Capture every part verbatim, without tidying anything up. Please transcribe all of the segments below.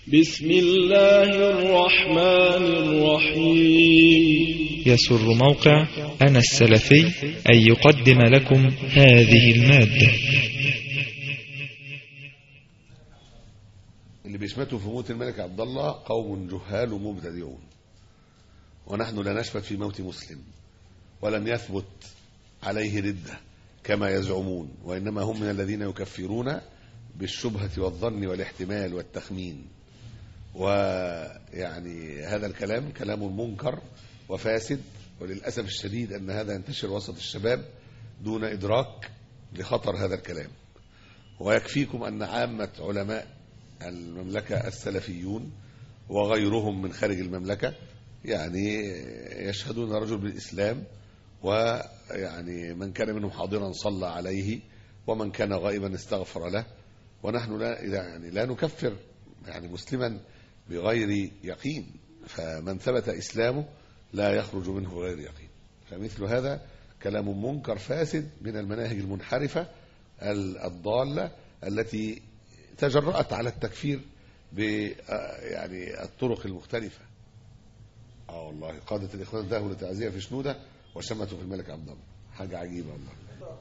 بسم الله الرحمن الرحيم. يسر موقع أنا السلفي أن يقدم لكم هذه المادة. اللي بيشمتوا في موت الملك عبد الله قوم جهال مبتدعون، ونحن لا نشمت في موت مسلم، ولم يثبت عليه ردة كما يزعمون، وإنما هم من الذين يكفرون بالشبهة والظن والاحتمال والتخمين. ويعني هذا الكلام كلام منكر وفاسد، وللأسف الشديد أن هذا ينتشر وسط الشباب دون إدراك لخطر هذا الكلام. ويكفيكم أن عامة علماء المملكة السلفيون وغيرهم من خارج المملكة يعني يشهدون رجل بالإسلام، ويعني من كان منهم حاضرا صلى عليه، ومن كان غائبا استغفر له. ونحن لا يعني لا نكفر يعني مسلما بغير يقين، فمن ثبت إسلامه لا يخرج منه بغير يقين. فمثل هذا كلام منكر فاسد من المناهج المنحرفة الضالة التي تجرأت على التكفير ب يعني الطرق المختلفة. اه والله قادة الإخوان ذهبوا لتعزية في شنودة وشمتوا في الملك عبد الله، حاجة عجيبة والله.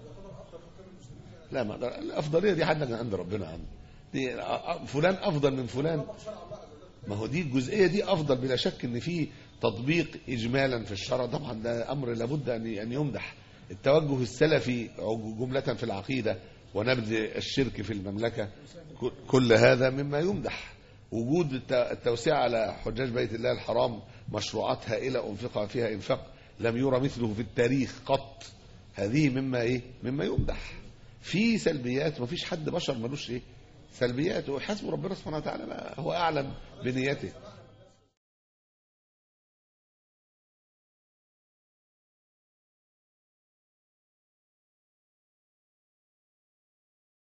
لا، ما الأفضلية دي حد عند ربنا عنه، دي فلان أفضل من فلان، ما هو دي الجزئية دي أفضل بلا شك. إن في تطبيق إجمالا في الشرع طبعا ده أمر لابد أن يمدح. التوجه السلفي جملة في العقيدة ونبذ الشرك في المملكة، كل هذا مما يمدح. وجود التوسعة على حجاج بيت الله الحرام مشروعات هائلة أنفق فيها إنفاق لم يرى مثله في التاريخ قط، هذه مما إيه مما يمدح. في سلبيات، ما فيش حد بشر ملوش إيه سلبيات، وحسب ربنا سبحانه وتعالى هو أعلم بنيته.